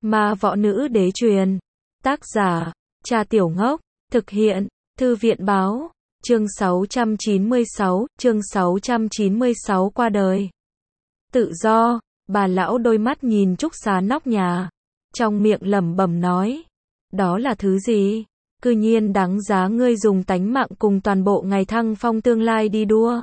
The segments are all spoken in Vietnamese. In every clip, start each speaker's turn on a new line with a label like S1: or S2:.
S1: Ma võ nữ đế truyền. Tác giả, Trà Tiểu Ngốc. Thực hiện, Thư viện báo. Chương 696 qua đời. Tự do, bà lão đôi mắt nhìn trúc xá nóc nhà. Trong miệng lẩm bẩm nói. Đó là thứ gì? Cư nhiên đáng giá ngươi dùng tánh mạng cùng toàn bộ ngày thăng phong tương lai đi đua.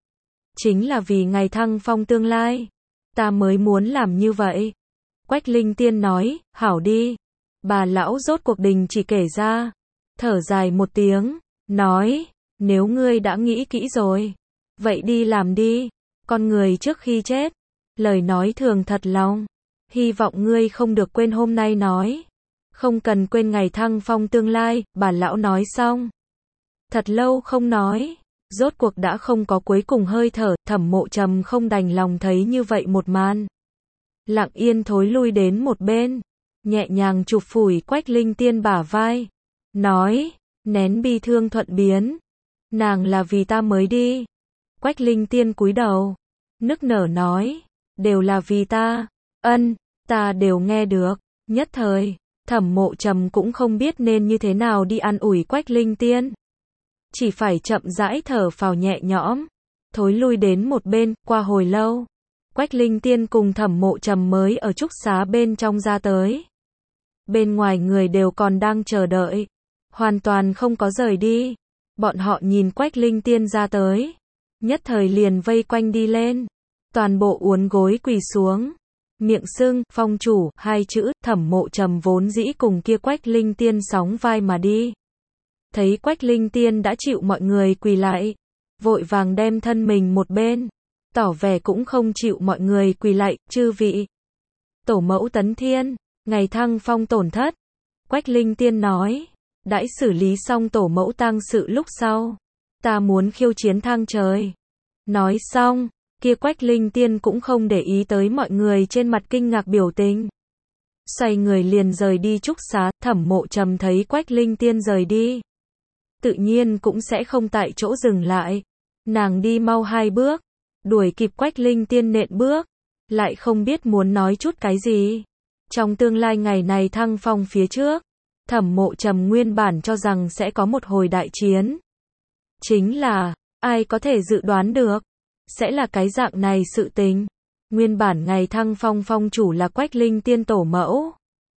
S1: Chính là vì ngày thăng phong tương lai. Ta mới muốn làm như vậy. Quách Linh Tiên nói, hảo đi. Bà lão rốt cuộc đình chỉ kể ra. Thở dài một tiếng, nói, nếu ngươi đã nghĩ kỹ rồi, vậy đi làm đi. Con người trước khi chết, lời nói thường thật lòng. Hy vọng ngươi không được quên hôm nay nói. Không cần quên ngày thăng phong tương lai, bà lão nói xong. Thật lâu không nói, rốt cuộc đã không có cuối cùng hơi thở, Thẩm Mộ Trầm không đành lòng thấy như vậy một màn. Lặng yên thối lui đến một bên, nhẹ nhàng chụp phủi Quách Linh Tiên bả vai, nói, nén bi thương thuận biến. Nàng là vì ta mới đi. Quách Linh Tiên cúi đầu, nức nở nói, đều là vì ta. Ân, ta đều nghe được. Nhất thời, Thẩm Mộ Trầm cũng không biết nên như thế nào đi an ủi Quách Linh Tiên. Chỉ phải chậm rãi thở phào nhẹ nhõm, thối lui đến một bên. Qua hồi lâu, Quách Linh Tiên cùng Thẩm Mộ Trầm mới ở trúc xá bên trong ra tới. Bên ngoài người đều còn đang chờ đợi, hoàn toàn không có rời đi. Bọn họ nhìn Quách Linh Tiên ra tới, nhất thời liền vây quanh đi lên, toàn bộ uốn gối quỳ xuống, miệng sưng, phong chủ, hai chữ. Thẩm Mộ Trầm vốn dĩ cùng kia Quách Linh Tiên sóng vai mà đi. Thấy Quách Linh Tiên đã chịu mọi người quỳ lại, vội vàng đem thân mình một bên, tỏ vẻ cũng không chịu mọi người quỳ lại. Chư vị, tổ mẫu tấn thiên, ngày thăng phong tổn thất. Quách Linh Tiên nói, đãi xử lý xong tổ mẫu tang sự lúc sau, ta muốn khiêu chiến thang trời. Nói xong, kia Quách Linh Tiên cũng không để ý tới mọi người trên mặt kinh ngạc biểu tình, xoay người liền rời đi trúc xá. Thẩm Mộ Trầm thấy Quách Linh Tiên rời đi, tự nhiên cũng sẽ không tại chỗ dừng lại. Nàng đi mau hai bước, đuổi kịp Quách Linh Tiên nện bước, lại không biết muốn nói chút cái gì. Trong tương lai ngày này thăng phong phía trước, Thẩm Mộ Trầm nguyên bản cho rằng sẽ có một hồi đại chiến. Chính là, ai có thể dự đoán được, sẽ là cái dạng này sự tình. Nguyên bản ngày thăng phong phong chủ là Quách Linh Tiên tổ mẫu.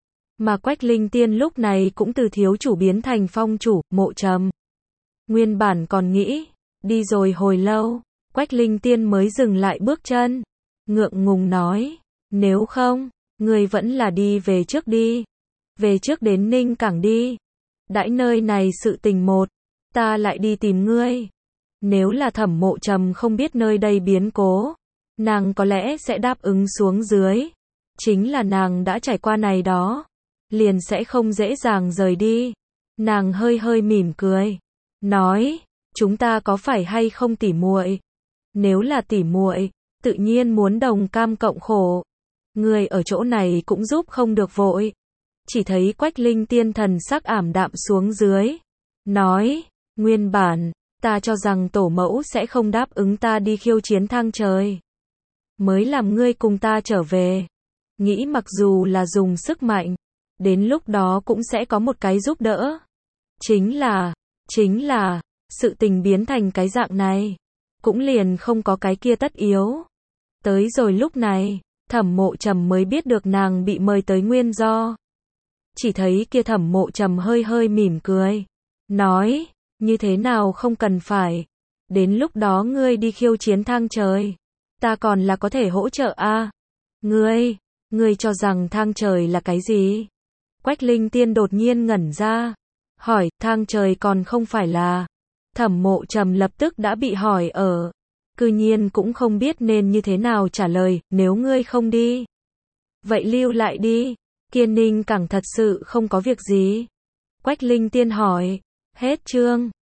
S1: Mà Quách Linh Tiên lúc này cũng từ thiếu chủ biến thành phong chủ. Mộ Trầm nguyên bản còn nghĩ, đi rồi hồi lâu, Quách Linh Tiên mới dừng lại bước chân, ngượng ngùng nói, nếu không, ngươi vẫn là đi về trước đi. Về trước đến Ninh Cảng đi. Đãi nơi này sự tình một, ta lại đi tìm ngươi. Nếu là Thẩm Mộ Trầm không biết nơi đây biến cố, nàng có lẽ sẽ đáp ứng xuống dưới. Chính là nàng đã trải qua này đó, liền sẽ không dễ dàng rời đi. Nàng hơi hơi mỉm cười, nói, chúng ta có phải hay không tỉ muội? Nếu là tỉ muội, tự nhiên muốn đồng cam cộng khổ. Ngươi ở chỗ này cũng giúp không được vội. Chỉ thấy Quách Linh Tiên thần sắc ảm đạm xuống dưới, nói, nguyên bản, ta cho rằng tổ mẫu sẽ không đáp ứng ta đi khiêu chiến thang trời, mới làm ngươi cùng ta trở về. Nghĩ mặc dù là dùng sức mạnh, đến lúc đó cũng sẽ có một cái giúp đỡ. Chính là, sự tình biến thành cái dạng này, cũng liền không có cái kia tất yếu. Tới rồi lúc này, Thẩm Mộ Trầm mới biết được nàng bị mời tới nguyên do. Chỉ thấy kia Thẩm Mộ Trầm hơi hơi mỉm cười, nói, như thế nào không cần phải. Đến lúc đó ngươi đi khiêu chiến thang trời, ta còn là có thể hỗ trợ a. Ngươi cho rằng thang trời là cái gì? Quách Linh Tiên đột nhiên ngẩn ra, hỏi, thang trời còn không phải là. Thẩm Mộ Trầm lập tức đã bị hỏi ở, cư nhiên cũng không biết nên như thế nào trả lời. Nếu ngươi không đi, vậy lưu lại đi. Kiên Ninh Cảng thật sự không có việc gì? Quách Linh Tiên hỏi. Hết chương.